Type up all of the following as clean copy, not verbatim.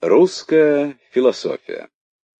Русская философия.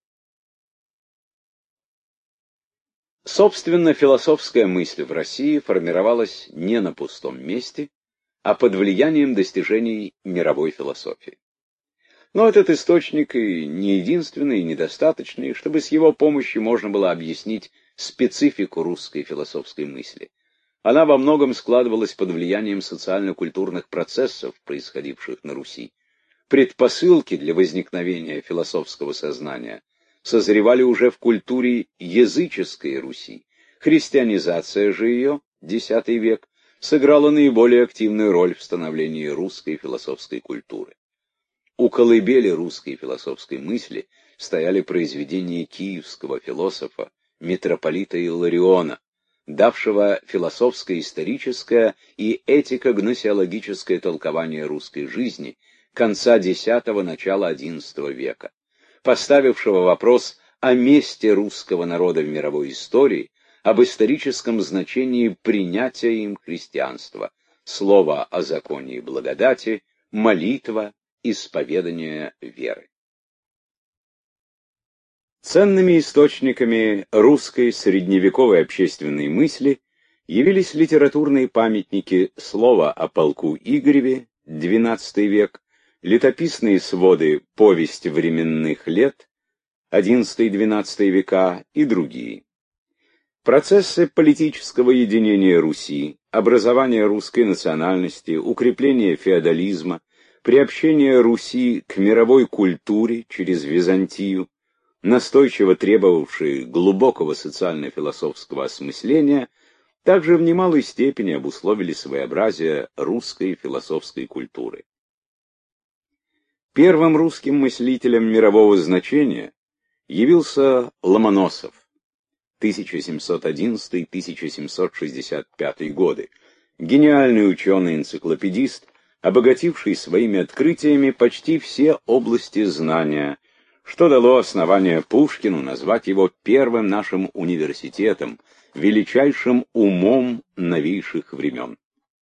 Собственно, философская мысль в России формировалась не на пустом месте, а под влиянием достижений мировой философии. Но этот источник и не единственный, и недостаточный, чтобы с его помощью можно было объяснить специфику русской философской мысли. Она во многом складывалась под влиянием социально-культурных процессов, происходивших на Руси. Предпосылки для возникновения философского сознания созревали уже в культуре языческой Руси. Христианизация же ее, X век, сыграла наиболее активную роль в становлении русской философской культуры. У колыбели русской философской мысли стояли произведения киевского философа митрополита Иллариона, давшего философско-историческое и этико-гносеологическое толкование русской жизни конца X – начала XI века, поставившего вопрос о месте русского народа в мировой истории, об историческом значении принятия им христианства, слова о законе и благодати, молитва, исповедание веры. Ценными источниками русской средневековой общественной мысли явились литературные памятники слова о полку Игореве, XII век, летописные своды «Повесть временных лет», XI-XII века и другие. Процессы политического единения Руси, образования русской национальности, укрепления феодализма, приобщение Руси к мировой культуре через Византию, настойчиво требовавшие глубокого социально-философского осмысления, также в немалой степени обусловили своеобразие русской философской культуры. Первым русским мыслителем мирового значения явился Ломоносов, 1711-1765 годы, гениальный ученый-энциклопедист, обогативший своими открытиями почти все области знания, что дало основание Пушкину назвать его первым нашим университетом, величайшим умом новейших времен.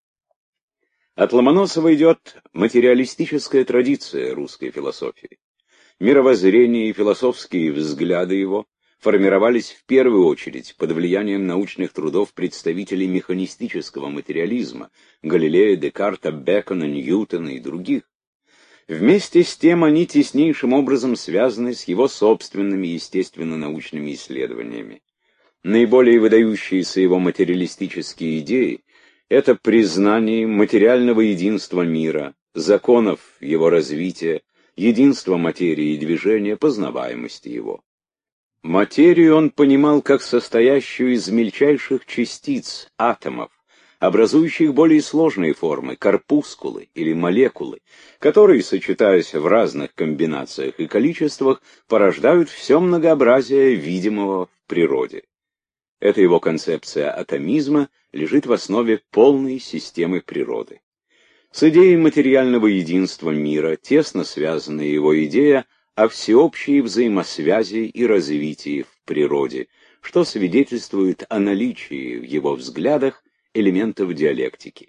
От Ломоносова идет материалистическая традиция русской философии. Мировоззрение и философские взгляды его формировались в первую очередь под влиянием научных трудов представителей механистического материализма Галилея, Декарта, Бекона, Ньютона и других. Вместе с тем они теснейшим образом связаны с его собственными естественно-научными исследованиями. Наиболее выдающиеся его материалистические идеи — это признание материального единства мира, законов его развития, единства материи и движения, познаваемости его. Материю он понимал как состоящую из мельчайших частиц, атомов, образующих более сложные формы, корпускулы или молекулы, которые, сочетаясь в разных комбинациях и количествах, порождают все многообразие видимого в природе. Эта его концепция атомизма лежит в основе полной системы природы. С идеей материального единства мира тесно связана его идея о всеобщей взаимосвязи и развитии в природе, что свидетельствует о наличии в его взглядах элементов диалектики.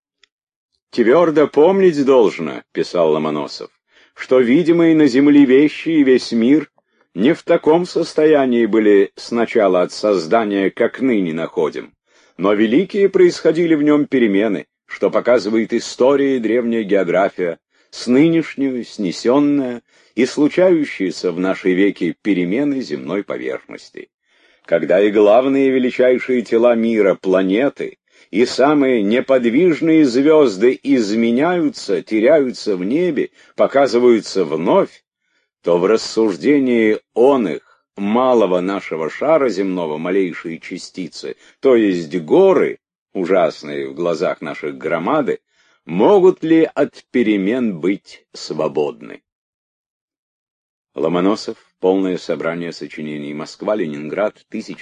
«Твердо помнить должно, — писал Ломоносов, — что видимые на земле вещи и весь мир не в таком состоянии были сначала от создания, как ныне находим, но великие происходили в нем перемены, что показывает история и древняя география, с нынешнюю снесенная и случающиеся в наши веки перемены земной поверхности. Когда и главные величайшие тела мира, планеты, и самые неподвижные звезды изменяются, теряются в небе, показываются вновь, то в рассуждении оных малого нашего шара земного малейшие частицы, то есть горы, ужасные в глазах наших громады, могут ли от перемен быть свободны? Ломоносов. Полное собрание сочинений. Москва-Ленинград,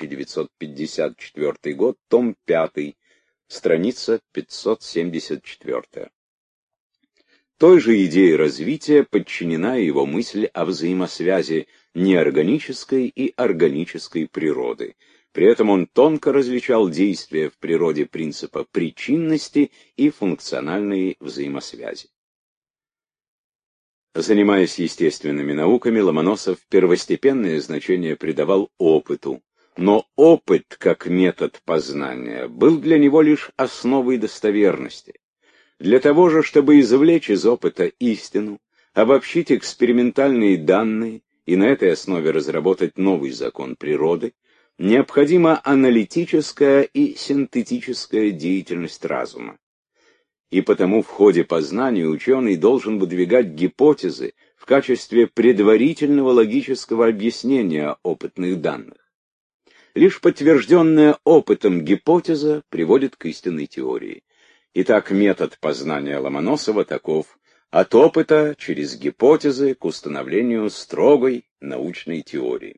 1954 год, том 5, страница 574. Той же идее развития подчинена его мысль о взаимосвязи неорганической и органической природы. При этом он тонко различал действия в природе принципа причинности и функциональной взаимосвязи. Занимаясь естественными науками, Ломоносов первостепенное значение придавал опыту, но опыт, как метод познания, был для него лишь основой достоверности. Для того же, чтобы извлечь из опыта истину, обобщить экспериментальные данные и на этой основе разработать новый закон природы, необходима аналитическая и синтетическая деятельность разума. И потому в ходе познания ученый должен выдвигать гипотезы в качестве предварительного логического объяснения опытных данных. Лишь подтвержденная опытом гипотеза приводит к истинной теории. Итак, метод познания Ломоносова таков: от опыта через гипотезы к установлению строгой научной теории.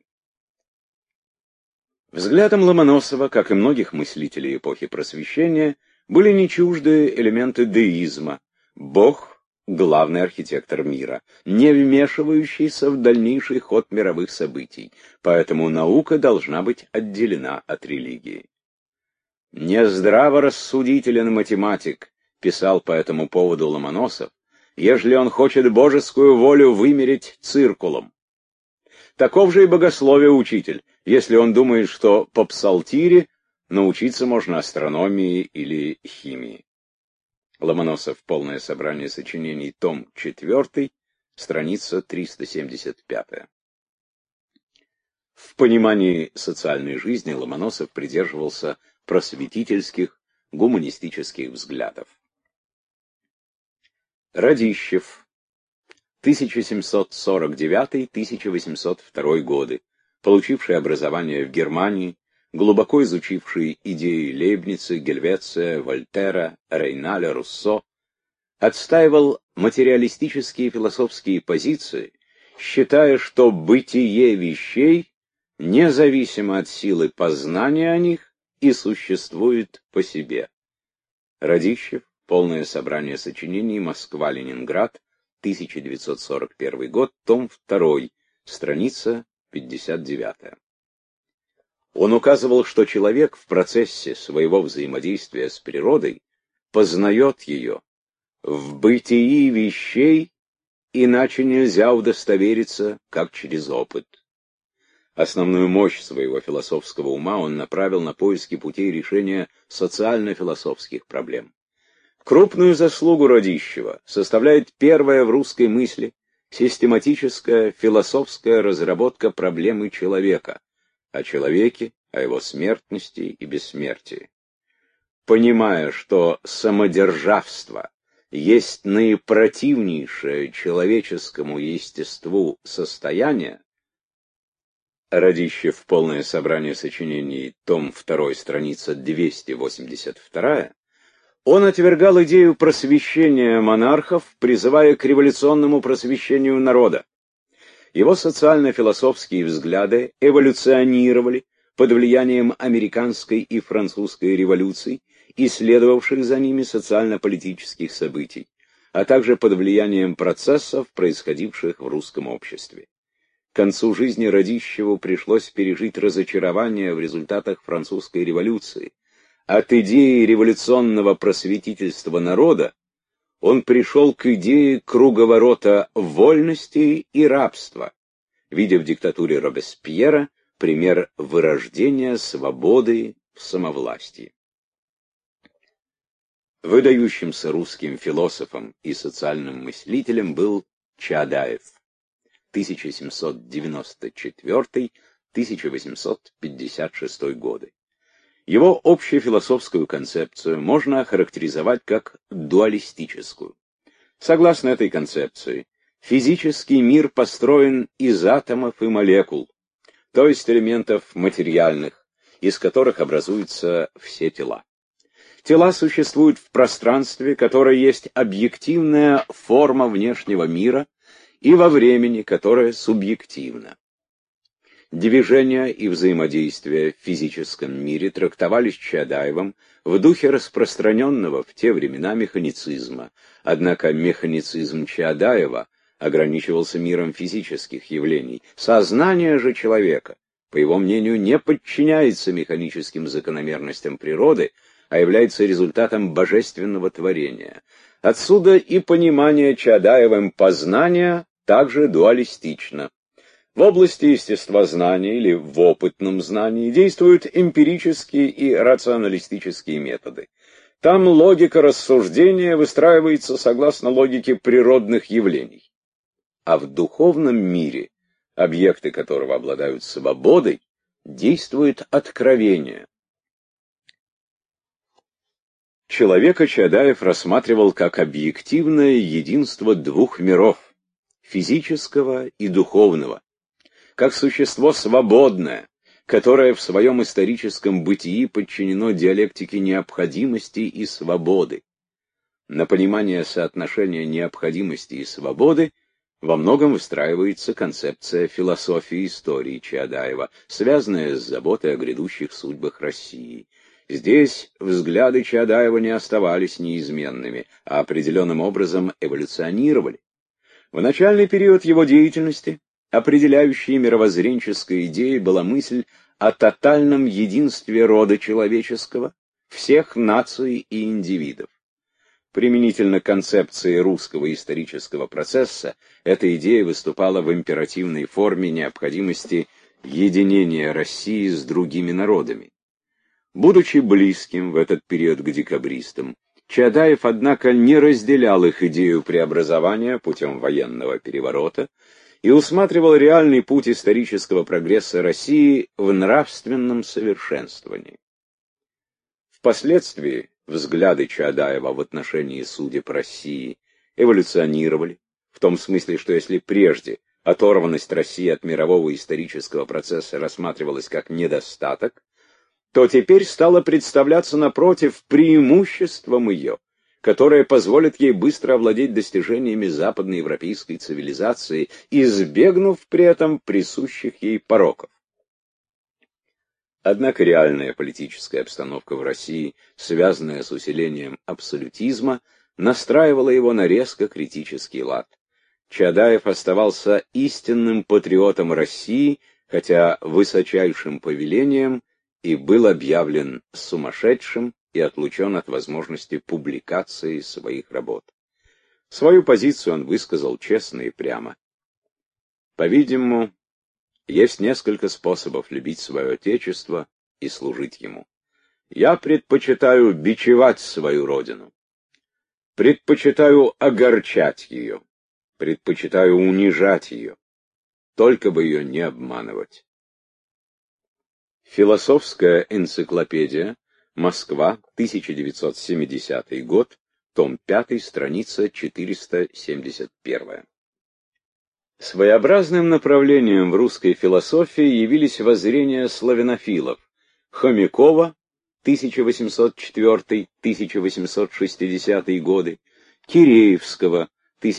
Взглядом Ломоносова, как и многих мыслителей эпохи Просвещения, были не чужды элементы деизма. Бог — главный архитектор мира, не вмешивающийся в дальнейший ход мировых событий, поэтому наука должна быть отделена от религии. «Нездраво рассудителен математик», — писал по этому поводу Ломоносов, «ежели он хочет божескую волю вымерить циркулом. Таков же и богословие учитель, если он думает, что по псалтире научиться можно астрономии или химии». Ломоносов. Полное собрание сочинений. Том 4, страница 375. В понимании социальной жизни Ломоносов придерживался просветительских, гуманистических взглядов. Радищев. 1749-1802 годы, получивший образование в Германии, глубоко изучивший идеи Лейбница, Гельвеция, Вольтера, Рейналя, Руссо, отстаивал материалистические философские позиции, считая, что бытие вещей независимо от силы познания о них и существует по себе. Радищев. Полное собрание сочинений. Москва-Ленинград. 1941 год. Том 2. Страница 59. Он указывал, что человек в процессе своего взаимодействия с природой познает ее. В бытии вещей иначе нельзя удостовериться, как через опыт. Основную мощь своего философского ума он направил на поиски путей решения социально-философских проблем. Крупную заслугу Радищева составляет первая в русской мысли систематическая философская разработка проблемы человека, о человеке, о его смертности и бессмертии. Понимая, что самодержавство есть наипротивнейшее человеческому естеству состояние, Радищев. Полное собрание сочинений. Том 2, страница 282, он отвергал идею просвещения монархов, призывая к революционному просвещению народа. Его социально-философские взгляды эволюционировали под влиянием американской и французской революций и следовавших за ними социально-политических событий, а также под влиянием процессов, происходивших в русском обществе. К концу жизни Радищеву пришлось пережить разочарование в результатах французской революции. От идеи революционного просветительства народа он пришел к идее круговорота вольности и рабства, видя в диктатуре Робеспьера пример вырождения свободы в самовластии. Выдающимся русским философом и социальным мыслителем был Чаадаев. 1794-1856 годы. Его общефилософскую концепцию можно охарактеризовать как дуалистическую. Согласно этой концепции, физический мир построен из атомов и молекул, то есть элементов материальных, из которых образуются все тела. Тела существуют в пространстве, которое есть объективная форма внешнего мира, и во времени, которое субъективно. Движения и взаимодействия в физическом мире трактовались Чаадаевым в духе распространенного в те времена механицизма, однако механицизм Чаадаева ограничивался миром физических явлений. Сознание же человека, по его мнению, не подчиняется механическим закономерностям природы, а является результатом божественного творения. Отсюда и понимание Чаадаевым познания также дуалистично. В области естествознания или в опытном знании действуют эмпирические и рационалистические методы. Там логика рассуждения выстраивается согласно логике природных явлений. А в духовном мире, объекты которого обладают свободой, действует откровение. Человека Чаадаев рассматривал как объективное единство двух миров – физического и духовного, как существо свободное, которое в своем историческом бытии подчинено диалектике необходимости и свободы. На понимание соотношения необходимости и свободы во многом выстраивается концепция философии истории Чаадаева, связанная с заботой о грядущих судьбах России. Здесь взгляды Чаадаева не оставались неизменными, а определенным образом эволюционировали. В начальный период его деятельности определяющей мировоззренческой идеей была мысль о тотальном единстве рода человеческого, всех наций и индивидов. Применительно к концепции русского исторического процесса, эта идея выступала в императивной форме необходимости единения России с другими народами. Будучи близким в этот период к декабристам, Чаадаев, однако, не разделял их идею преобразования путем военного переворота и усматривал реальный путь исторического прогресса России в нравственном совершенствовании. Впоследствии взгляды Чаадаева в отношении судеб России эволюционировали, в том смысле, что если прежде оторванность России от мирового исторического процесса рассматривалась как недостаток, то теперь стало представляться, напротив, преимуществом ее, которое позволит ей быстро овладеть достижениями западноевропейской цивилизации, избегнув при этом присущих ей пороков. Однако реальная политическая обстановка в России, связанная с усилением абсолютизма, настраивала его на резко критический лад. Чаадаев оставался истинным патриотом России, хотя высочайшим повелением и был объявлен сумасшедшим и отлучен от возможности публикации своих работ. Свою позицию он высказал честно и прямо. По-видимому, есть несколько способов любить свое Отечество и служить ему. Я предпочитаю бичевать свою родину, предпочитаю огорчать ее, предпочитаю унижать ее, только бы ее не обманывать. Философская энциклопедия, Москва, 1970 год, том 5, страница 471. Своеобразным направлением в русской философии явились воззрения славянофилов Хомякова, 1804-1860 годы, Киреевского,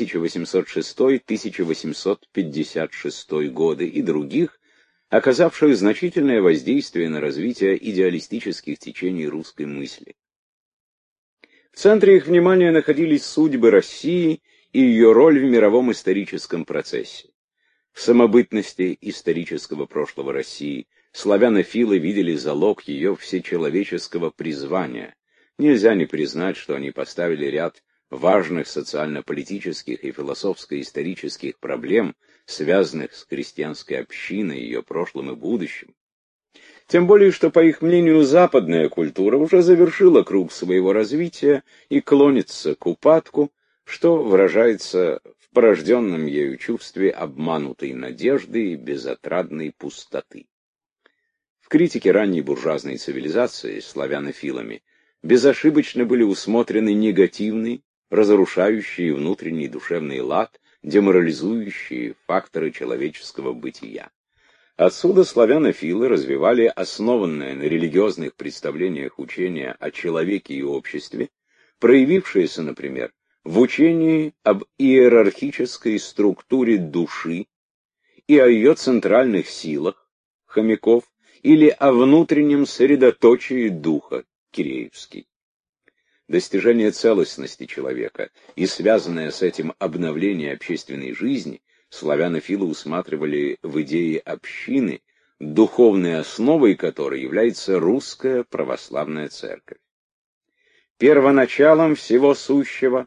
1806-1856 годы и других, оказавших значительное воздействие на развитие идеалистических течений русской мысли. В центре их внимания находились судьбы России и ее роль в мировом историческом процессе. В самобытности исторического прошлого России славянофилы видели залог ее всечеловеческого призвания. Нельзя не признать, что они поставили ряд важных социально-политических и философско-исторических проблем, связанных с крестьянской общиной, ее прошлым и будущим. Тем более, что, по их мнению, западная культура уже завершила круг своего развития и клонится к упадку, что выражается в порожденном ею чувстве обманутой надежды и безотрадной пустоты. В критике ранней буржуазной цивилизации славянофилами безошибочно были усмотрены негативные, разрушающие внутренний душевный лад, деморализующие факторы человеческого бытия. Отсюда славянофилы развивали основанное на религиозных представлениях учение о человеке и обществе, проявившееся, например, в учении об иерархической структуре души и о ее центральных силах, Хомяков, или о внутреннем средоточии духа, Киреевский. Достижение целостности человека и связанное с этим обновление общественной жизни славянофилы усматривали в идее общины, духовной основой которой является русская православная церковь. Первоначалом всего сущего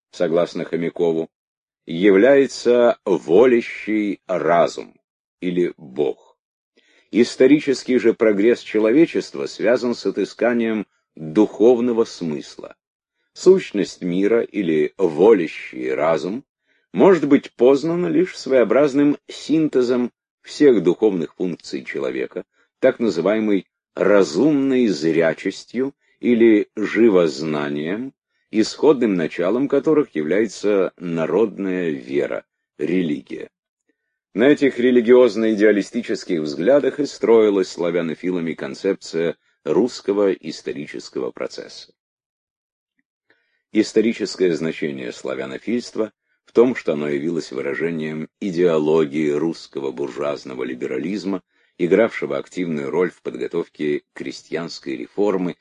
согласно Хомякову, является волящий разум или Бог. Исторический же прогресс человечества связан с отысканием духовного смысла. Сущность мира или волящий разум может быть познана лишь своеобразным синтезом всех духовных функций человека, так называемой разумной зрячестью или живознанием, исходным началом которых является народная вера, религия. На этих религиозно-идеалистических взглядах и строилась славянофилами концепция русского исторического процесса. Историческое значение славянофильства в том, что оно явилось выражением идеологии русского буржуазного либерализма, игравшего активную роль в подготовке крестьянской реформы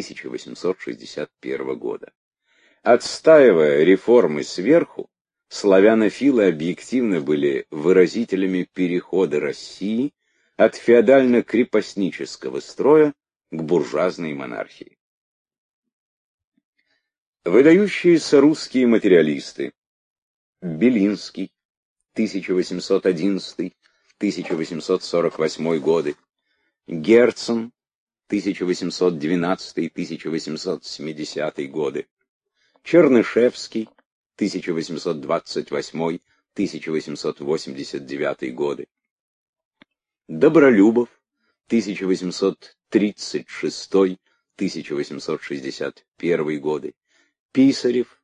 1861 года. Отстаивая реформы сверху, славянофилы объективно были выразителями перехода России от феодально-крепостнического строя к буржуазной монархии. Выдающиеся русские материалисты Белинский, 1811-1848 годы, Герцен, 1812-1870 годы, Чернышевский, 1828-1889 годы, Добролюбов, 1836-1861 годы, Писарев,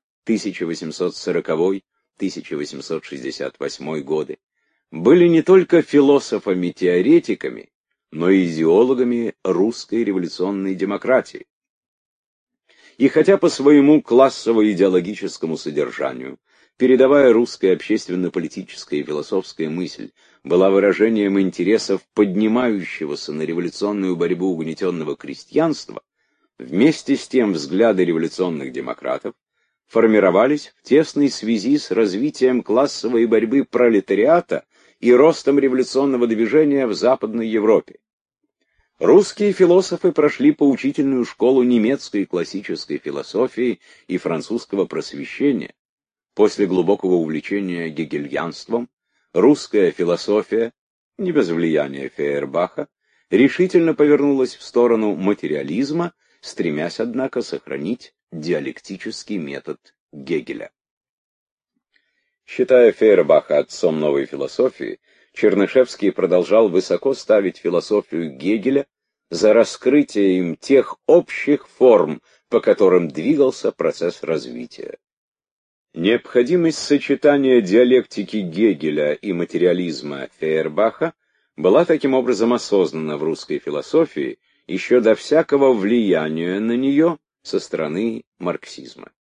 1840-1868 годы, были не только философами-теоретиками, но и идеологами русской революционной демократии. И хотя по своему классово-идеологическому содержанию передовая русская общественно-политическая и философская мысль была выражением интересов поднимающегося на революционную борьбу угнетенного крестьянства, вместе с тем взгляды революционных демократов формировались в тесной связи с развитием классовой борьбы пролетариата и ростом революционного движения в Западной Европе. Русские философы прошли поучительную школу немецкой классической философии и французского просвещения. После глубокого увлечения гегельянством русская философия, не без влияния Фейербаха, решительно повернулась в сторону материализма, стремясь, однако, сохранить диалектический метод Гегеля. Считая Фейербаха отцом новой философии, Чернышевский продолжал высоко ставить философию Гегеля за раскрытие им тех общих форм, по которым двигался процесс развития. Необходимость сочетания диалектики Гегеля и материализма Фейербаха была таким образом осознана в русской философии еще до всякого влияния на нее со стороны марксизма.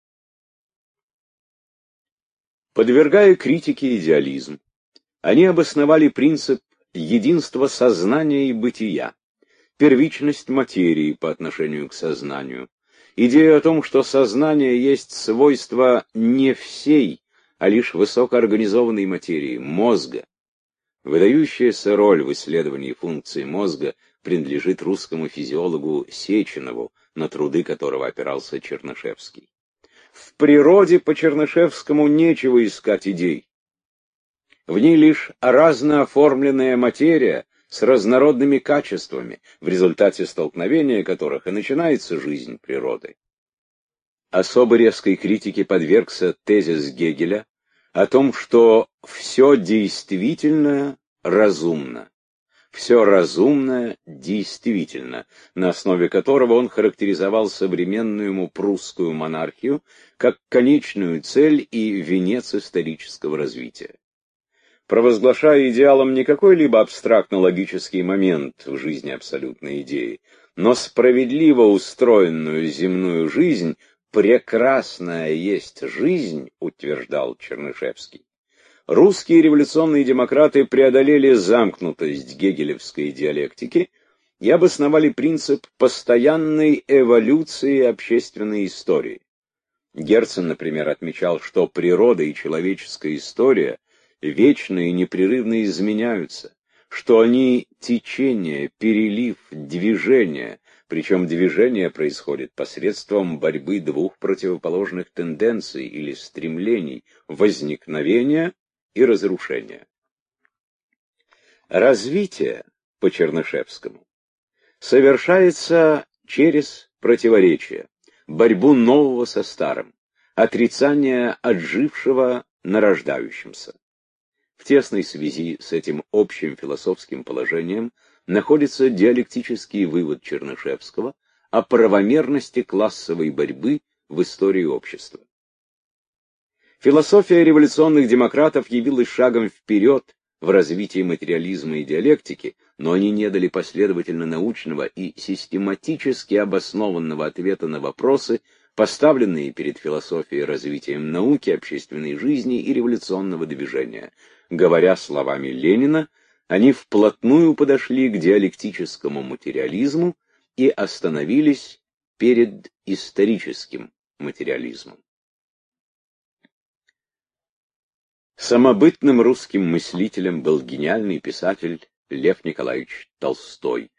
Подвергая критике идеализм, они обосновали принцип единства сознания и бытия, первичность материи по отношению к сознанию, идею о том, что сознание есть свойство не всей, а лишь высокоорганизованной материи, мозга. Выдающаяся роль в исследовании функций мозга принадлежит русскому физиологу Сеченову, на труды которого опирался Чернышевский. В природе по Чернышевскому нечего искать идей. В ней лишь разнооформленная материя с разнородными качествами, в результате столкновения которых и начинается жизнь природы. Особо резкой критике подвергся тезис Гегеля о том, что все действительное разумно, все разумное действительно, на основе которого он характеризовал современную ему прусскую монархию как конечную цель и венец исторического развития. Провозглашая идеалом не какой-либо абстрактно-логический момент в жизни абсолютной идеи, но справедливо устроенную земную жизнь, прекрасная есть жизнь, утверждал Чернышевский. Русские революционные демократы преодолели замкнутость гегелевской диалектики и обосновали принцип постоянной эволюции общественной истории. Герцен, например, отмечал, что природа и человеческая история вечно и непрерывно изменяются, что они течение, перелив, движение, Причем движение происходит посредством борьбы двух противоположных тенденций или стремлений возникновения и разрушения. Развитие, по Чернышевскому, совершается через противоречие, борьбу нового со старым, отрицание отжившего нарождающимся. В тесной связи с этим общим философским положением находится диалектический вывод Чернышевского о правомерности классовой борьбы в истории общества. Философия революционных демократов явилась шагом вперед в развитии материализма и диалектики, но они не дали последовательно научного и систематически обоснованного ответа на вопросы, поставленные перед философией развитием науки, общественной жизни и революционного движения. Говоря словами Ленина, они вплотную подошли к диалектическому материализму и остановились перед историческим материализмом. Самобытным русским мыслителем был гениальный писатель Лев Николаевич Толстой,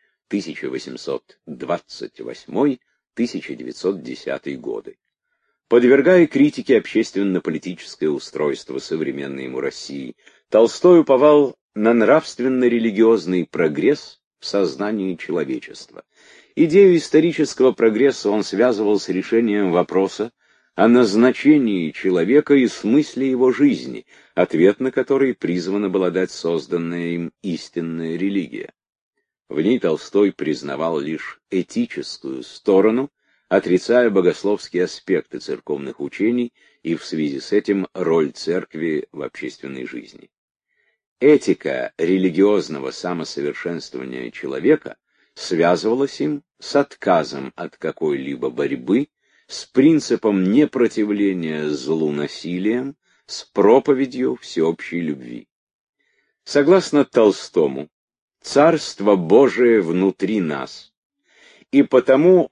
1828-1910 годы. Подвергая критике общественно-политическое устройство современной ему России, Толстой уповал на нравственно-религиозный прогресс в сознании человечества. Идею исторического прогресса он связывал с решением вопроса о назначении человека и смысле его жизни, ответ на который призвана была дать созданная им истинная религия. В ней Толстой признавал лишь этическую сторону, отрицая богословские аспекты церковных учений и в связи с этим роль церкви в общественной жизни. Этика религиозного самосовершенствования человека связывалась им с отказом от какой-либо борьбы, с принципом непротивления злу насилием, с проповедью всеобщей любви. Согласно Толстому, Царство Божие внутри нас, и потому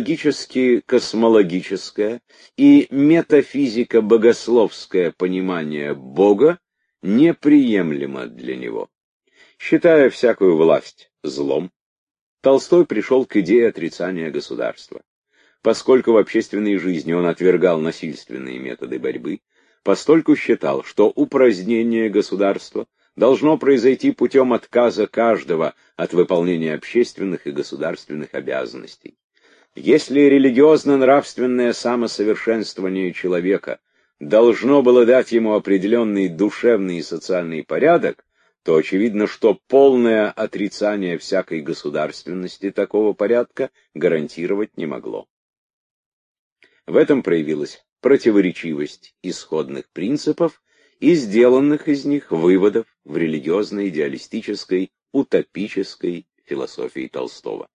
онтологически-космологическое и метафизико-богословское понимание Бога неприемлемо для него. Считая всякую власть злом, Толстой пришел к идее отрицания государства. Поскольку в общественной жизни он отвергал насильственные методы борьбы, постольку считал, что упразднение государства должно произойти путем отказа каждого от выполнения общественных и государственных обязанностей. Если религиозно-нравственное самосовершенствование человека должно было дать ему определенный душевный и социальный порядок, то очевидно, что полное отрицание всякой государственности такого порядка гарантировать не могло. В этом проявилась противоречивость исходных принципов и сделанных из них выводов в религиозно-идеалистической, утопической философии Толстого.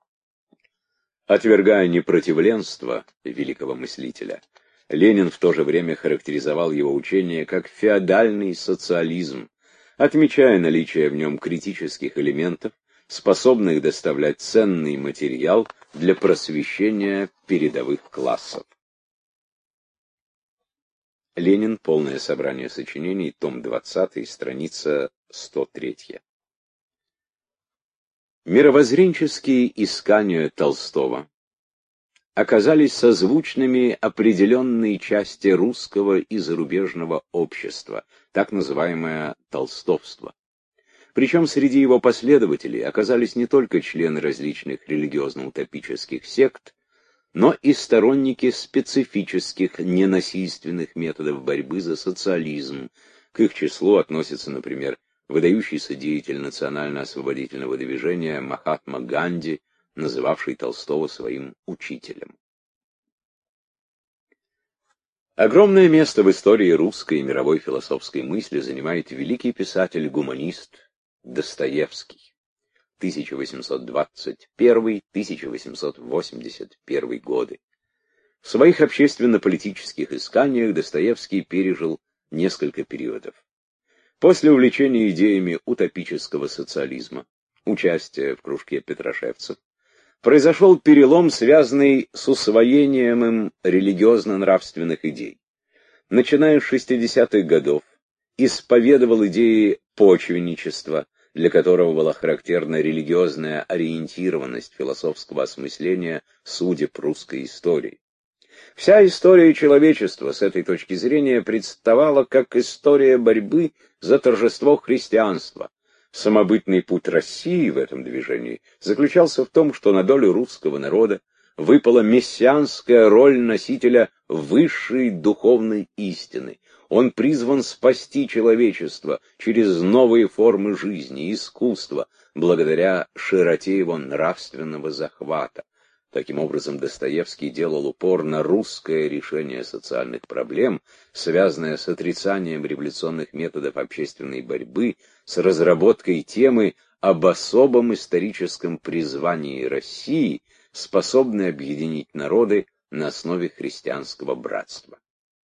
Отвергая непротивленство великого мыслителя, Ленин в то же время характеризовал его учение как феодальный социализм, отмечая наличие в нем критических элементов, способных доставлять ценный материал для просвещения передовых классов. Ленин. Полное собрание сочинений. Том 20. Страница 103. Мировоззренческие искания Толстого оказались созвучными определенной части русского и зарубежного общества, так называемое толстовство. Причем среди его последователей оказались не только члены различных религиозно-утопических сект, но и сторонники специфических ненасильственных методов борьбы за социализм. К их числу относится, например, выдающийся деятель национально-освободительного движения Махатма Ганди, называвший Толстого своим учителем. Огромное место в истории русской и мировой философской мысли занимает великий писатель-гуманист Достоевский, 1821-1881 годы. В своих общественно-политических исканиях Достоевский пережил несколько периодов. После увлечения идеями утопического социализма, участия в кружке петрошевцев, произошел перелом, связанный с усвоением им религиозно-нравственных идей. Начиная с 60-х годов, исповедовал идеи почвенничества, для которого была характерна религиозная ориентированность философского осмысления судеб русской истории. Вся история человечества с этой точки зрения представала как история борьбы за торжество христианства. Самобытный путь России в этом движении заключался в том, что на долю русского народа выпала мессианская роль носителя высшей духовной истины. Он призван спасти человечество через новые формы жизни и искусства, благодаря широте его нравственного захвата. Таким образом, Достоевский делал упор на русское решение социальных проблем, связанное с отрицанием революционных методов общественной борьбы, с разработкой темы об особом историческом призвании России, способной объединить народы на основе христианского братства.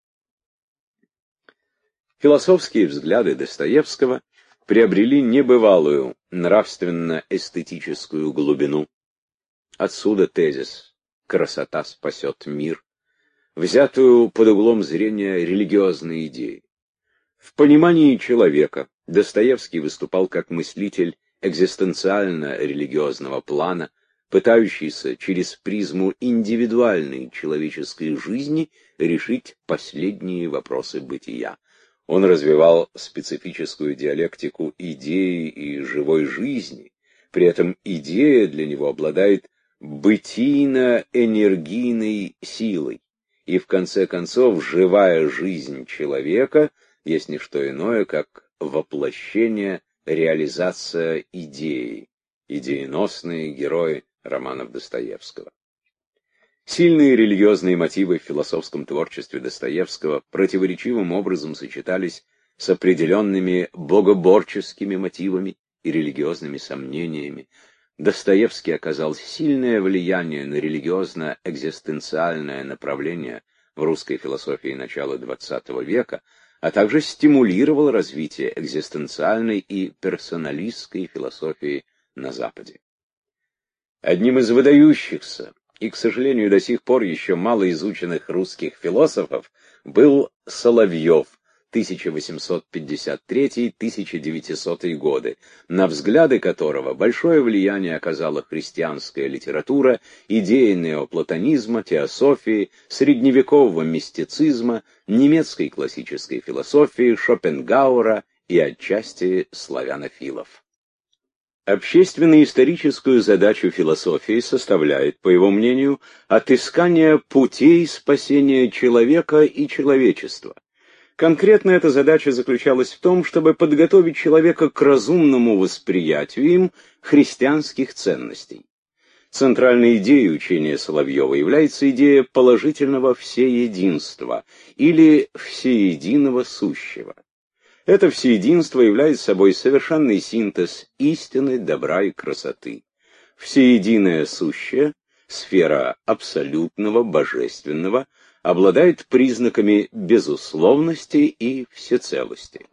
Философские взгляды Достоевского приобрели небывалую нравственно-эстетическую глубину. Отсюда тезис «красота спасет мир», взятую под углом зрения религиозной идеи. В понимании человека Достоевский выступал как мыслитель экзистенциально-религиозного плана, пытающийся через призму индивидуальной человеческой жизни решить последние вопросы бытия. Он развивал специфическую диалектику идеи и живой жизни, при этом идея для него обладает бытийно-энергийной силой, и в конце концов живая жизнь человека есть не что иное, как воплощение, реализация идеи, идееносные герои романов Достоевского. Сильные религиозные мотивы в философском творчестве Достоевского противоречивым образом сочетались с определенными богоборческими мотивами и религиозными сомнениями. Достоевский оказал сильное влияние на религиозно-экзистенциальное направление в русской философии начала XX века, а также стимулировал развитие экзистенциальной и персоналистской философии на Западе. Одним из выдающихся и, к сожалению, до сих пор еще мало изученных русских философов был Соловьев, 1853-1900 годы, на взгляды которого большое влияние оказала христианская литература, идеи неоплатонизма, теософии, средневекового мистицизма, немецкой классической философии, Шопенгауэра и отчасти славянофилов. Общественно-историческую задачу философии составляет, по его мнению, отыскание путей спасения человека и человечества. Конкретно эта задача заключалась в том, чтобы подготовить человека к разумному восприятию им христианских ценностей. Центральной идеей учения Соловьева является идея положительного всеединства или всеединого сущего. Это всеединство является собой совершенный синтез истины, добра и красоты. Всеединое сущее, сфера абсолютного, божественного, обладает признаками безусловности и всецелости.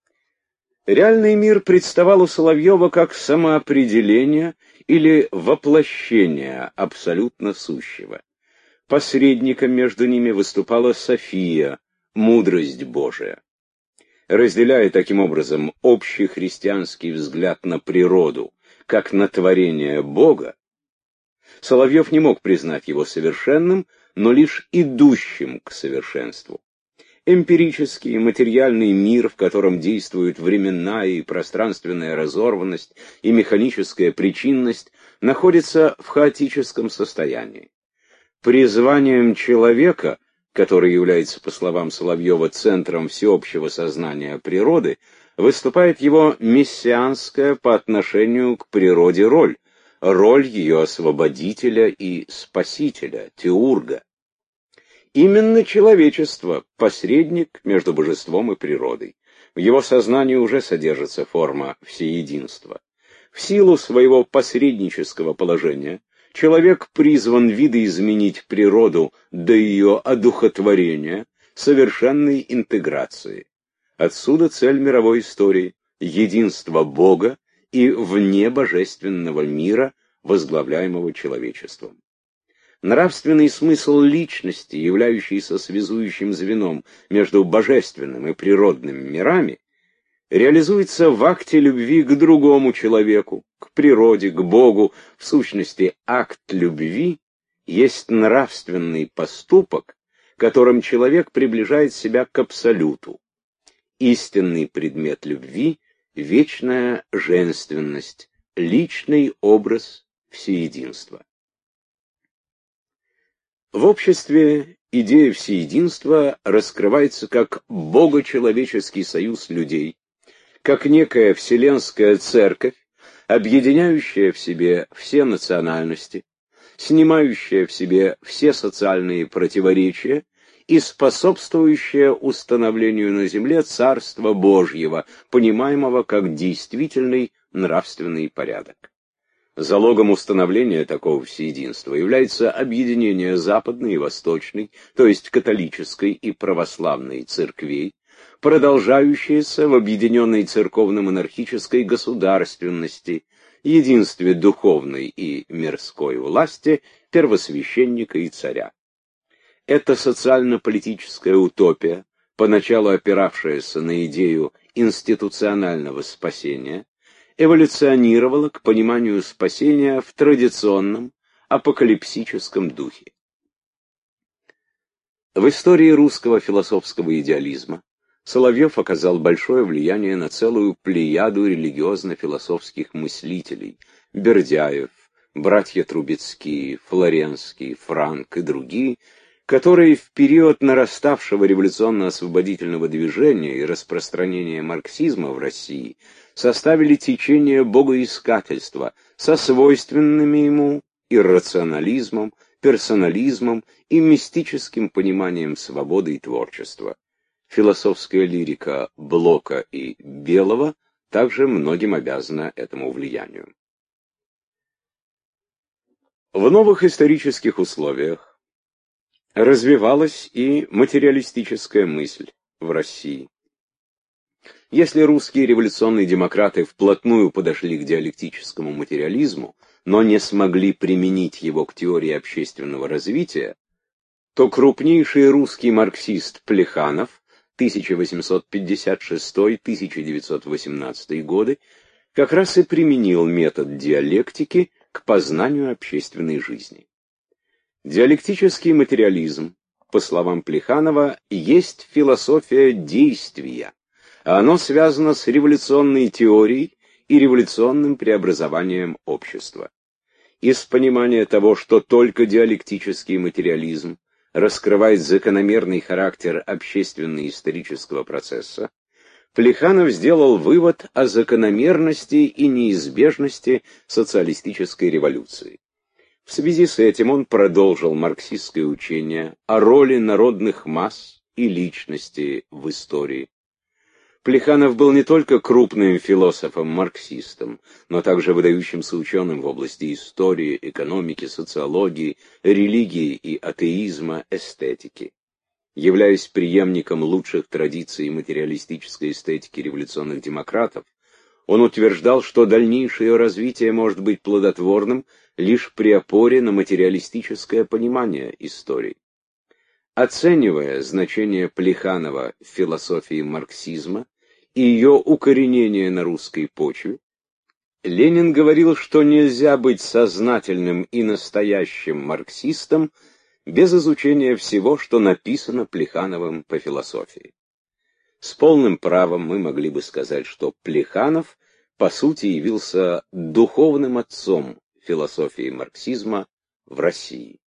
Реальный мир представал у Соловьева как самоопределение или воплощение абсолютно сущего. Посредником между ними выступала София, мудрость Божия. Разделяя таким образом общий христианский взгляд на природу, как на творение Бога, Соловьев не мог признать его совершенным, но лишь идущим к совершенству. Эмпирический материальный мир, в котором действуют временная и пространственная разорванность и механическая причинность, находится в хаотическом состоянии. Призванием человека, который является, по словам Соловьева, центром всеобщего сознания природы, выступает его мессианская по отношению к природе роль ее освободителя и спасителя, теурга. Именно человечество – посредник между божеством и природой. В его сознании уже содержится форма всеединства. В силу своего посреднического положения человек призван видоизменить природу до ее одухотворения, совершенной интеграции. Отсюда цель мировой истории – единство Бога и внебожественного мира, возглавляемого человечеством. Нравственный смысл личности, являющийся связующим звеном между божественным и природным мирами, реализуется в акте любви к другому человеку, к природе, к Богу. В сущности, акт любви есть нравственный поступок, которым человек приближает себя к абсолюту. Истинный предмет любви — вечная женственность, личный образ всеединства. В обществе идея всеединства раскрывается как богочеловеческий союз людей, как некая вселенская церковь, объединяющая в себе все национальности, снимающая в себе все социальные противоречия и способствующая установлению на земле Царства Божьего, понимаемого как действительный нравственный порядок. Залогом установления такого всеединства является объединение западной и восточной, то есть католической и православной церквей, продолжающееся в объединенной церковно-монархической государственности, единстве духовной и мирской власти, первосвященника и царя. Эта социально-политическая утопия, поначалу опиравшаяся на идею институционального спасения, эволюционировала к пониманию спасения в традиционном апокалипсическом духе. В истории русского философского идеализма Соловьев оказал большое влияние на целую плеяду религиозно-философских мыслителей – Бердяев, братья Трубецкие, Флоренский, Франк и другие, которые в период нараставшего революционно-освободительного движения и распространения марксизма в России составили течение богоискательства со свойственными ему иррационализмом, персонализмом и мистическим пониманием свободы и творчества. Философская лирика Блока и Белого также многим обязана этому влиянию. В новых исторических условиях развивалась и материалистическая мысль в России. Если русские революционные демократы вплотную подошли к диалектическому материализму, но не смогли применить его к теории общественного развития, то крупнейший русский марксист Плеханов 1856-1918 годы как раз и применил метод диалектики к познанию общественной жизни. Диалектический материализм, по словам Плеханова, есть философия действия, а оно связано с революционной теорией и революционным преобразованием общества. Из понимания того, что только диалектический материализм раскрывает закономерный характер общественно-исторического процесса, Плеханов сделал вывод о закономерности и неизбежности социалистической революции. В связи с этим он продолжил марксистское учение о роли народных масс и личности в истории. Плеханов был не только крупным философом-марксистом, но также выдающимся ученым в области истории, экономики, социологии, религии и атеизма, эстетики. Являясь преемником лучших традиций материалистической эстетики революционных демократов, он утверждал, что дальнейшее развитие может быть плодотворным лишь при опоре на материалистическое понимание истории. Оценивая значение Плеханова в философии марксизма и ее укоренение на русской почве, Ленин говорил, что нельзя быть сознательным и настоящим марксистом без изучения всего, что написано Плехановым по философии. С полным правом мы могли бы сказать, что Плеханов, по сути, явился духовным отцом философии марксизма в России.